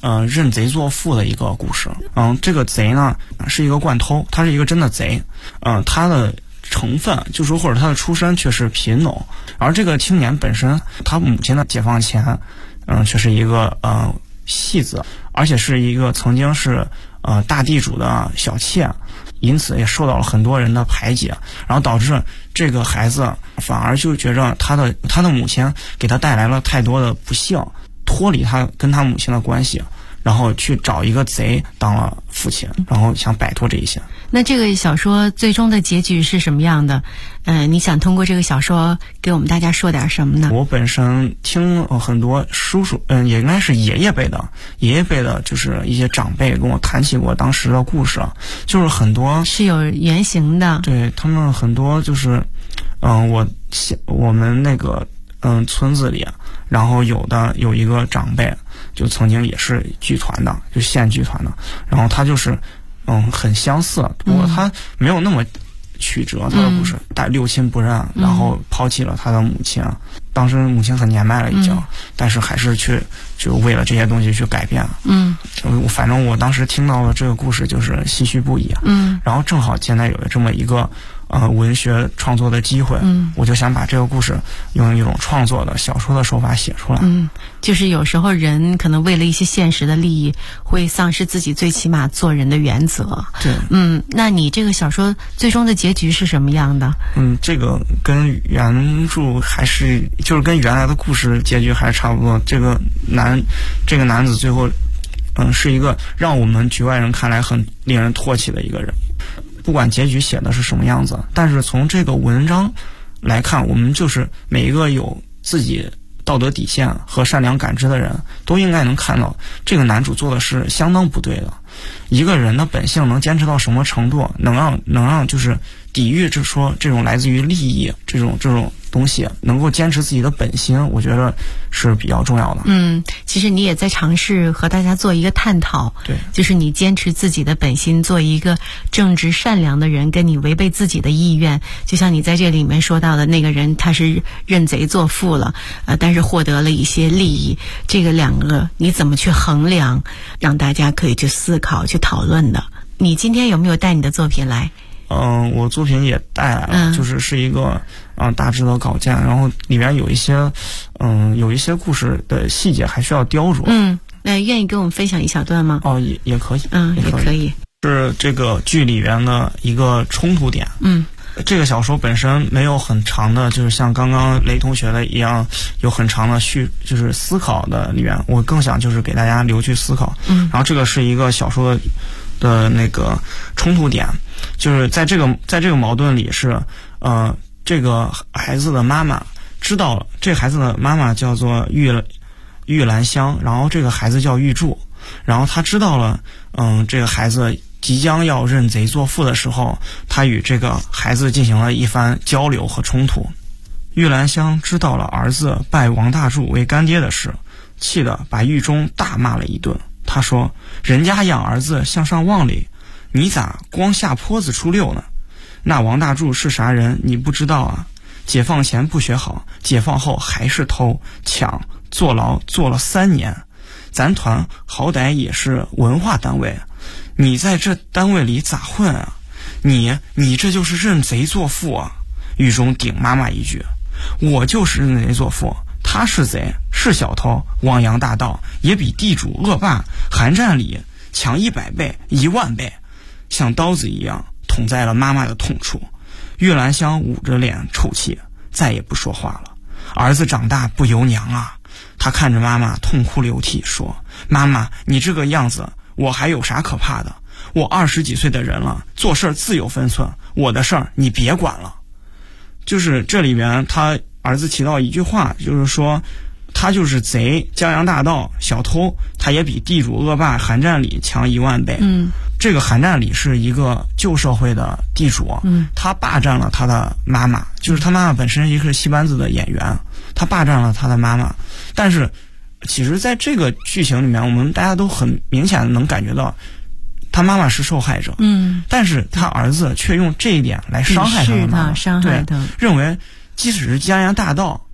认贼作父的一个故事。这个贼呢是一个惯偷，他是一个真的贼。他的成分就是或者他的出身却是贫农，而这个青年本身他母亲的解放前，却是一个戏子，而且是一个曾经是大地主的小妾，因此也受到了很多人的排挤，然后导致这个孩子反而就觉着他的母亲给他带来了太多的不幸，脱离他跟他母亲的关系，然后去找一个贼当了父亲，然后想摆脱这一些。 那这个小说最终的结局是什么样的？你想通过这个小说给我们大家说点什么呢？ 我本身听很多叔叔，也应该是爷爷辈的，就是一些长辈跟我谈起过当时的故事，就是很多是有原型的。 对，他们很多就是，我们那个村子里，然后有一个长辈就曾经也是剧团的，就县剧团的，然后他就是很相似，不过他没有那么曲折，他的故事六亲不认，然后抛弃了他的母亲，当时母亲很年迈了已经，但是还是就为了这些东西去改变。反正我当时听到了这个故事就是唏嘘不已。然后正好现在有这么一个文学创作的机会，我就想把这个故事用一种创作的小说的手法写出来。 就是有时候人可能为了一些现实的利益，会丧失自己最起码做人的原则。 对， 那你这个小说最终的结局是什么样的？ 这个跟原著就是跟原来的故事结局还是差不多。这个男子最后，是一个让我们局外人看来很令人唾弃的一个人。不管结局写的是什么样子，但是从这个文章来看，我们就是每一个有自己道德底线和善良感知的人都应该能看到，这个男主做的是相当不对的。一个人的本性能坚持到什么程度，能让就是抵御这种来自于利益这种东西，能够坚持自己的本心，我觉得是比较重要的。 其实你也在尝试和大家做一个探讨， 对， 就是你坚持自己的本心，做一个正直善良的人，跟你违背自己的意愿，就像你在这里面说到的那个人，他是认贼作父了，但是获得了一些利益，这个两个你怎么去衡量，让大家可以去思考去讨论的。你今天有没有带你的作品来？ 我作品也带来了，是一个大致的稿件，然后里边有一些故事的细节还需要雕琢。 那愿意跟我们分享一小段吗？ 也可以。 也可以。 是这个剧里边的一个冲突点。这个小说本身没有很长的，就是像刚刚雷同学的一样有很长的就是思考的里面，我更想就是给大家留去思考。然后这个是一个小说的那个冲突点，就是在这个矛盾里是这个孩子的妈妈知道了，这个孩子的妈妈叫做玉兰香，然后这个孩子叫玉柱，然后他知道了这个孩子即将要认贼作父的时候，他与这个孩子进行了一番交流和冲突。玉兰香知道了儿子拜王大柱为干爹的事，气得把狱中大骂了一顿。他说，人家养儿子向上望哩，你咋光下坡子出溜呢？那王大柱是啥人你不知道啊？解放前不学好，解放后还是偷抢坐牢，坐了3年。咱团好歹也是文化单位，你在这单位里咋混啊？你这就是认贼作父啊！狱中顶妈妈一句，我就是认贼作父，他是贼是小偷，汪洋大盗也比地主恶霸韩战里强100倍10000倍，像刀子一样捅在了妈妈的痛处。玉兰香捂着脸抽泣，再也不说话了。儿子长大不由娘啊！他看着妈妈痛哭流涕说，妈妈你这个样子我还有啥可怕的？我20几岁的人了，做事自有分寸，我的事儿你别管了。就是这里面他儿子提到一句话，就是说他就是贼江洋大盗小偷，他也比地主恶霸韩战里强10000倍。这个韩战里是一个旧社会的地主，他霸占了他的妈妈，就是他妈妈本身也是戏班子的演员，他霸占了他的妈妈。但是其实在这个剧情里面，我们大家都很明显的能感觉到他妈妈是受害者，但是他儿子却用这一点来伤害他的妈妈， 伤害他， 对，认为即使是江洋大盗，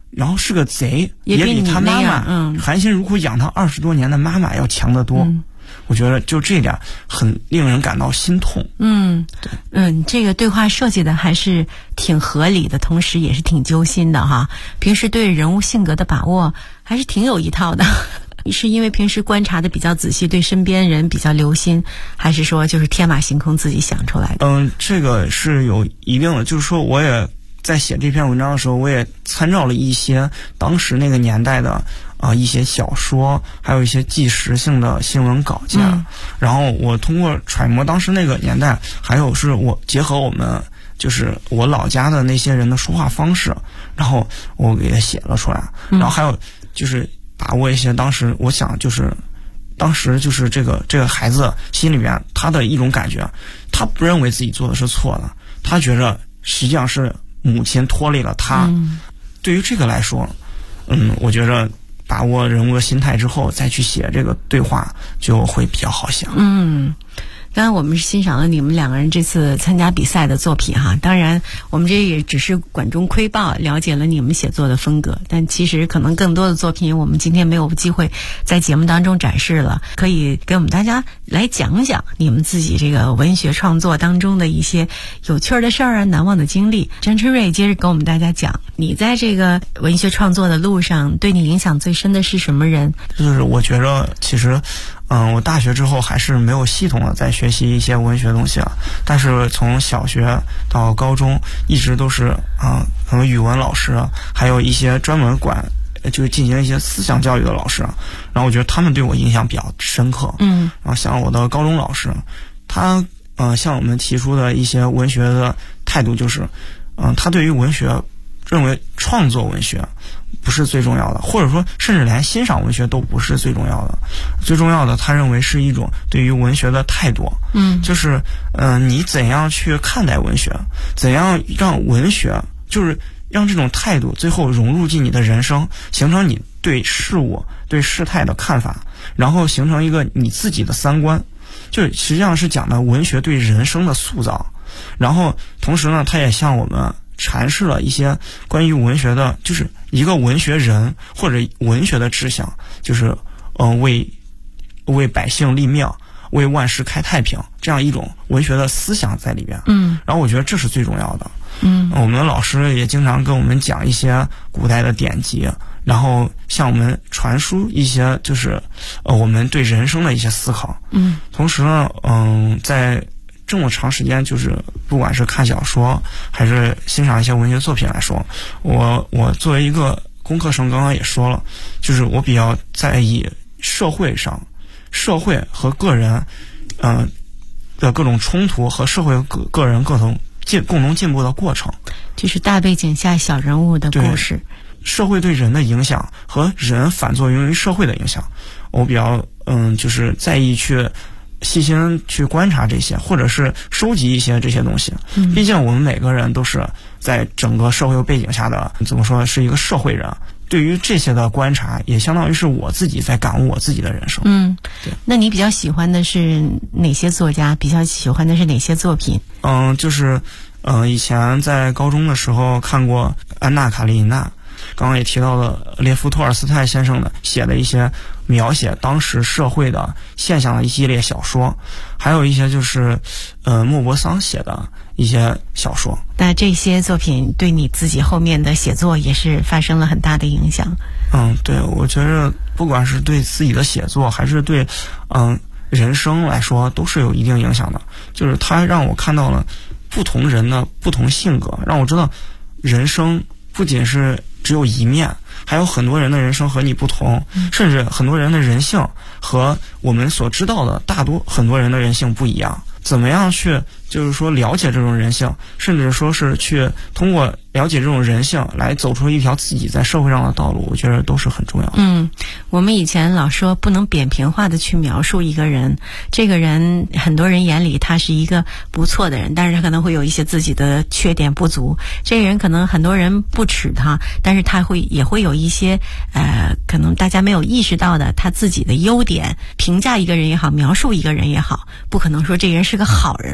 然后是个贼，也比他妈妈含辛茹苦养他20多年的妈妈要强得多。我觉得就这点很令人感到心痛。 这个对话设计的还是挺合理的，同时也是挺揪心的哈。平时对人物性格的把握还是挺有一套的。是因为平时观察的比较仔细，对身边人比较留心，还是说就是天马行空自己想出来的？ 这个是有一定的，就是说我也在写这篇文章的时候，我也参照了一些当时那个年代的一些小说，还有一些纪实性的新闻稿件，然后我通过揣摩当时那个年代，还有是我结合我们就是我老家的那些人的说话方式，然后我给它写了出来，然后还有就是把握一些当时我想就是当时就是这个孩子心里面他的一种感觉，他不认为自己做的是错的，他觉着实际上是母亲拖累了他。对于这个来说，我觉着把握人物的心态之后再去写这个对话就会比较好写。 刚刚我们是欣赏了你们两个人这次参加比赛的作品哈，当然我们这也只是管中窥豹，了解了你们写作的风格，但其实可能更多的作品我们今天没有机会在节目当中展示了，可以给我们大家来讲讲你们自己这个文学创作当中的一些有趣的事儿啊，难忘的经历。詹春瑞接着跟我们大家讲，你在这个文学创作的路上对你影响最深的是什么人？ 就是我觉着其实我大学之后还是没有系统的在学习一些文学东西啊，但是从小学到高中一直都是可能语文老师还有一些专门管就是进行一些思想教育的老师，然后我觉得他们对我影响比较深刻。然后像我的高中老师，他向我们提出的一些文学的态度就是他对于文学认为创作文学不是最重要的，或者说甚至连欣赏文学都不是最重要的，最重要的他认为是一种对于文学的态度。就是你怎样去看待文学，怎样让文学就是让这种态度最后融入进你的人生，形成你对事物对事态的看法，然后形成一个你自己的三观，就实际上是讲的文学对人生的塑造。然后同时呢，他也向我们阐释了一些关于文学的，就是一个文学人或者文学的志向，就是为百姓立命，为万世开太平，这样一种文学的思想在里边。然后我觉得这是最重要的。我们的老师也经常跟我们讲一些古代的典籍，然后向我们传输一些就是我们对人生的一些思考。同时呢，在这么长时间，就是不管是看小说还是欣赏一些文学作品来说，我作为一个工科生，刚刚也说了，就是我比较在意社会和个人的各种冲突和社会个人共同进步的过程， 就是大背景下小人物的故事， 社会对人的影响和人反作用于社会的影响，我比较就是在意去细心去观察这些，或者是收集一些这些东西。毕竟我们每个人都是在整个社会背景下的，怎么说，是一个社会人。对于这些的观察，也相当于是我自己在感悟我自己的人生。 对。那你比较喜欢的是哪些作家？比较喜欢的是哪些作品？ 就是以前在高中的时候看过安娜·卡列尼娜，刚刚也提到了列夫·托尔斯泰先生的写的一些描写当时社会的现象的一系列小说，还有一些就是莫泊桑写的一些小说。 那这些作品对你自己后面的写作也是发生了很大的影响。 对，我觉得不管是对自己的写作还是对人生来说都是有一定影响的，就是它让我看到了不同人的不同性格，让我知道人生不仅是只有一面，还有很多人的人生和你不同，甚至很多人的人性和我们所知道的很多人的人性不一样。怎么样去就是说了解这种人性，甚至说是去通过了解这种人性来走出一条自己在社会上的道路，我觉得都是很重要的。 我们以前老说不能扁平化的去描述一个人，这个人很多人眼里他是一个不错的人，但是他可能会有一些自己的缺点不足，这个人可能很多人不耻他，但是他也会有一些可能大家没有意识到的他自己的优点。评价一个人也好，描述一个人也好，不可能说这个人是个好人，或者说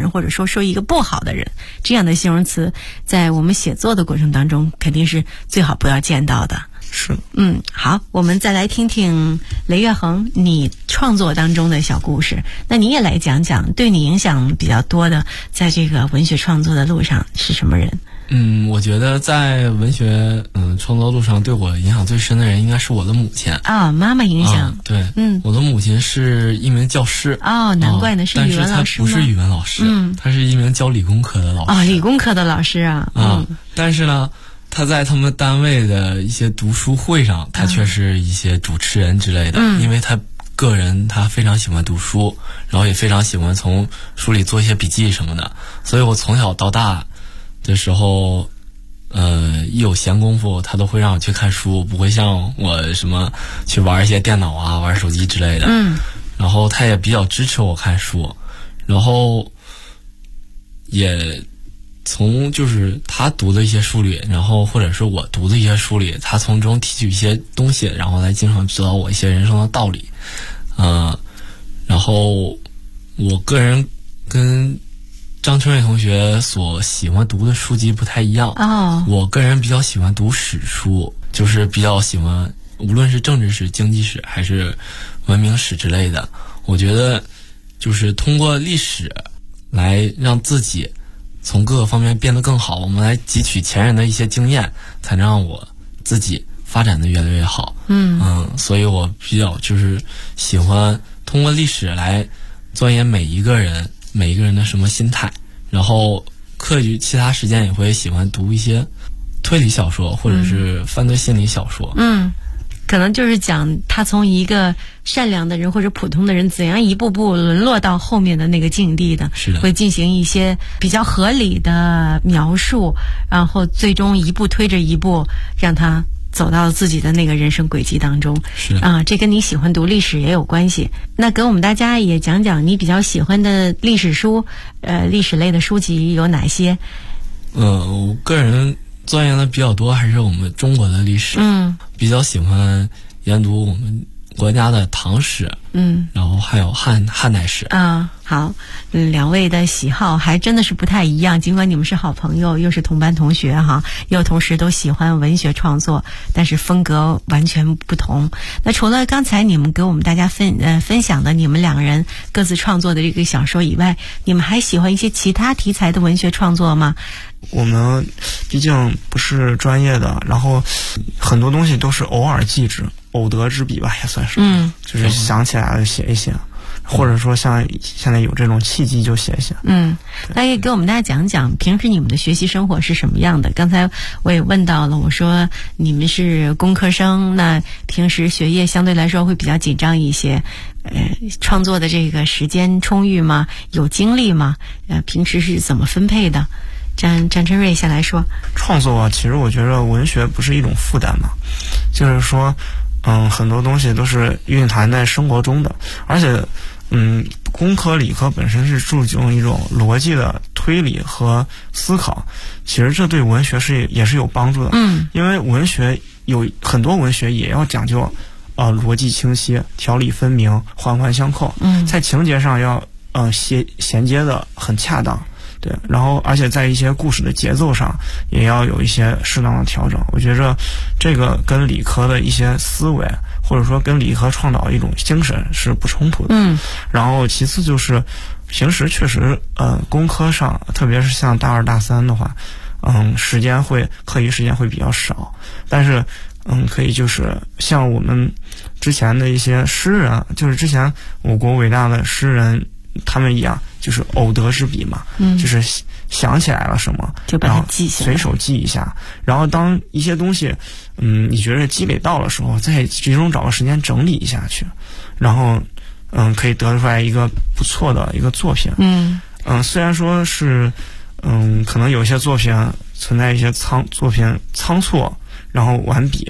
说一个不好的人，这样的形容词在我们写作的过程当中肯定是最好不要见到的。 是， 好，我们再来听听雷月恒你创作当中的小故事。那你也来讲讲对你影响比较多的，在这个文学创作的路上是什么人？ 我觉得在文学创作路上对我影响最深的人应该是我的母亲啊，妈妈影响。 对，我的母亲是一名教师。 难怪呢，是语文老师吗？ 但是她不是语文老师，她是一名教理工科的老师。 理工科的老师啊。 但是呢，他在他们单位的一些读书会上，他却是一些主持人之类的。因为他个人他非常喜欢读书，然后也非常喜欢从书里做一些笔记什么的，所以我从小到大的时候，一有闲工夫，他都会让我去看书，不会像我什么去玩一些电脑啊、玩手机之类的。然后他也比较支持我看书，然后也从就是他读的一些书里，然后或者是我读的一些书里，他从中提取一些东西，然后来经常指导我一些人生的道理。然后我个人跟张春瑞同学所喜欢读的书籍不太一样。我个人比较喜欢读史书，就是比较喜欢无论是政治史、经济史还是文明史之类的。我觉得就是通过历史来让自己从各个方面变得更好，我们来汲取前人的一些经验，才能让我自己发展的越来越好。所以我比较就是喜欢通过历史来钻研每一个人的什么心态，然后课余其他时间也会喜欢读一些推理小说或者是犯罪心理小说。 可能就是讲他从一个善良的人或者普通的人怎样一步步沦落到后面的那个境地的， 是的， 会进行一些比较合理的描述，然后最终一步推着一步让他走到自己的那个人生轨迹当中。 是这跟你喜欢读历史也有关系。那给我们大家也讲讲你比较喜欢的历史书，历史类的书籍有哪些？ 我个人钻研的比较多还是我们中国的历史，比较喜欢研读我们国家的唐史，然后还有汉代史。 好，两位的喜好还真的是不太一样，尽管你们是好朋友，又是同班同学哈，又同时都喜欢文学创作，但是风格完全不同。那除了刚才你们给我们大家分享的你们两个人各自创作的这个小说以外，你们还喜欢一些其他题材的文学创作吗？ 我们毕竟不是专业的，然后很多东西都是偶尔记之，偶得之笔吧，也算是，就是想起来了写一写，或者说像现在有这种契机就写一写。 大家给我们大家讲讲平时你们的学习生活是什么样的？刚才我也问到了，我说你们是工科生，那平时学业相对来说会比较紧张一些，创作的这个时间充裕吗？有精力吗？平时是怎么分配的？张春瑞先来说。 创作其实我觉得文学不是一种负担嘛，就是说很多东西都是蕴含在生活中的，而且工科理科本身是注重一种逻辑的推理和思考，其实这对文学也是有帮助的。因为文学有很多文学也要讲究逻辑清晰、条理分明、环环相扣，在情节上要衔接的很恰当。对，然后而且在一些故事的节奏上也要有一些适当的调整。我觉着这个跟理科的一些思维，或者说跟理科创造一种精神是不冲突的。然后其次就是平时确实工科上，特别是像大二大三的话，课余时间会比较少，但是可以就是像我们之前的一些诗人，就是之前我国伟大的诗人他们一样，就是偶得之笔嘛，就是想起来了什么就把它记下来， 随手记一下，然后当一些东西你觉得积累到的时候，再集中找个时间整理一下去，然后可以得出来一个不错的一个作品。虽然说是可能有些作品存在一些仓促然后完笔，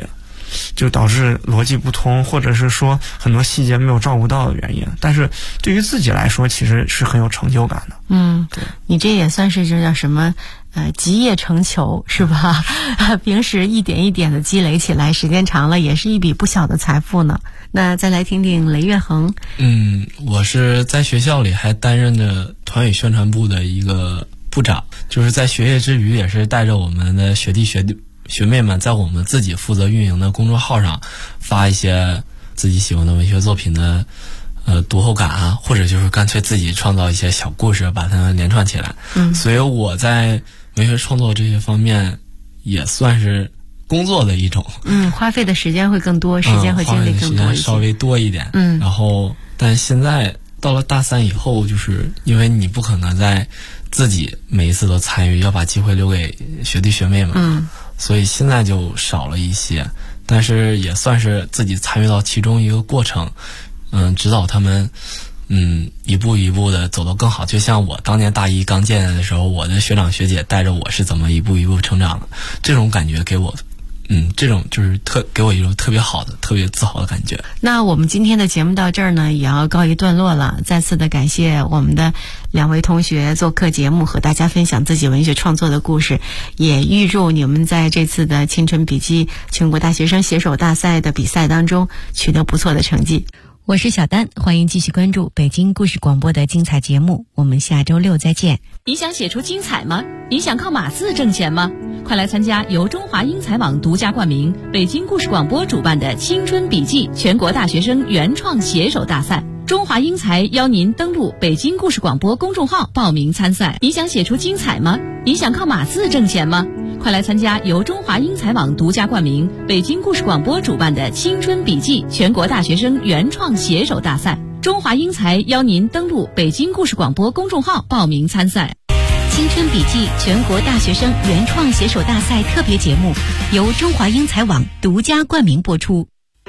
就导致逻辑不通，或者是说很多细节没有照顾到的原因。但是对于自己来说，其实是很有成就感的。 对，你这也算是这叫什么？集腋成裘是吧？平时一点一点的积累起来，时间长了也是一笔不小的财富呢。那再来听听雷月恒。 我是在学校里还担任着团委宣传部的一个部长，就是在学业之余也是带着我们的学弟学妹们在我们自己负责运营的公众号上发一些自己喜欢的文学作品的读后感啊，或者就是干脆自己创造一些小故事，把它们连串起来。所以我在文学创作这些方面也算是工作的一种。 花费的时间会更多，时间和精力更多一些， 花费的时间稍微多一点。然后但现在到了大3以后，就是因为你不可能在自己每一次都参与，要把机会留给学弟学妹们。所以现在就少了一些，但是也算是自己参与到其中一个过程，指导他们一步一步的走得更好。就像我当年大一刚进来的时候，我的学长学姐带着我是怎么一步一步成长的，这种感觉给我这种就是给我一种特别好的、特别自豪的感觉。 那我们今天的节目到这儿呢，也要告一段落了。再次的感谢我们的2位同学做客节目，和大家分享自己文学创作的故事，也预祝你们在这次的青春笔记全国大学生写手大赛的比赛当中取得不错的成绩。我是小丹，欢迎继续关注北京故事广播的精彩节目，我们下周6再见。 你想写出精彩吗？你想靠码字挣钱吗？快来参加由中华英才网独家冠名、北京故事广播主办的青春笔记全国大学生原创写手大赛。中华英才邀您登录北京故事广播公众号报名参赛。你想写出精彩吗？你想靠码字挣钱吗？快来参加由中华英才网独家冠名、北京故事广播主办的青春笔记全国大学生原创写手大赛。中华英才邀您登录北京故事广播公众号报名参赛。 青春笔记全国大学生原创写手大赛特别节目由中华英才网独家冠名播出。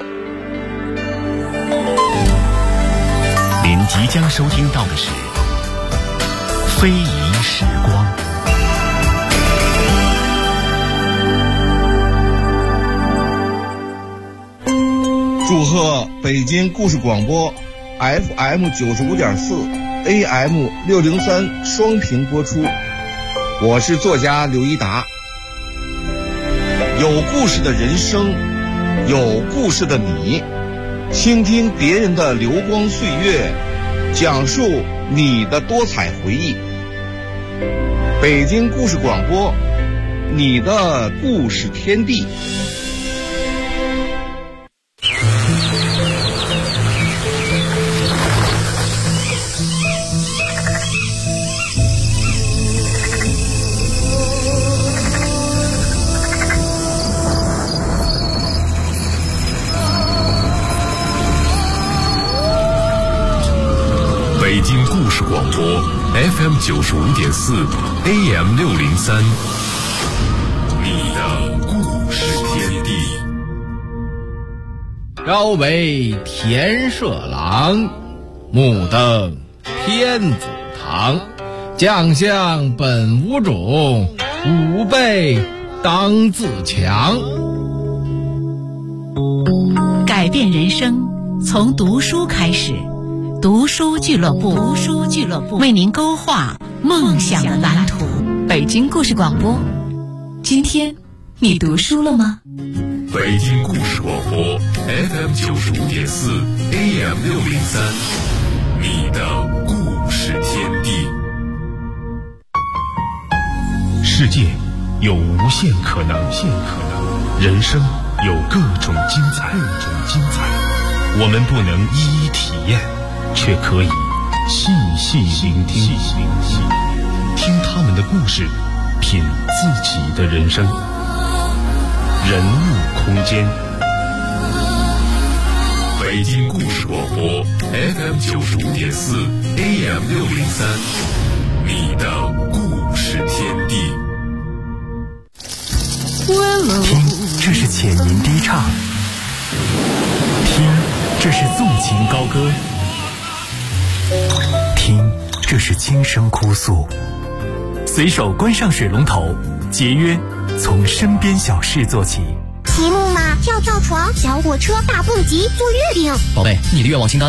您即将收听到的是非遗时光。 祝贺北京故事广播 FM 95.4 AM 603双屏播出。我是作家刘一达。有故事的人生，有故事的你，倾听别人的流光岁月，讲述你的多彩回忆。北京故事广播，你的故事天地。 北京故事广播 FM 95.4 AM 603，你的故事天地。 朝为田舍郎，暮登天子堂。将相本无种，吾辈当自强。 改变人生，从读书开始。读书俱乐部，为您勾画梦想的蓝图。北京故事广播，今天你读书了吗？ 北京故事广播 FM 95.4 AM 603，你的故事天地。世界有无限可能，人生有各种精彩。我们不能一一体验，却可以细细聆听，听他们的故事，品自己的人生。人物空间，北京故事广播 FM 95.4 AM 603，你的故事天地。 听，这是浅吟低唱；听，这是纵情高歌；听，这是轻声哭诉。随手关上水龙头，节约从身边小事做起。 骑木马、跳跳床、小火车、大蹦极、坐月饼。 宝贝，你的愿望清单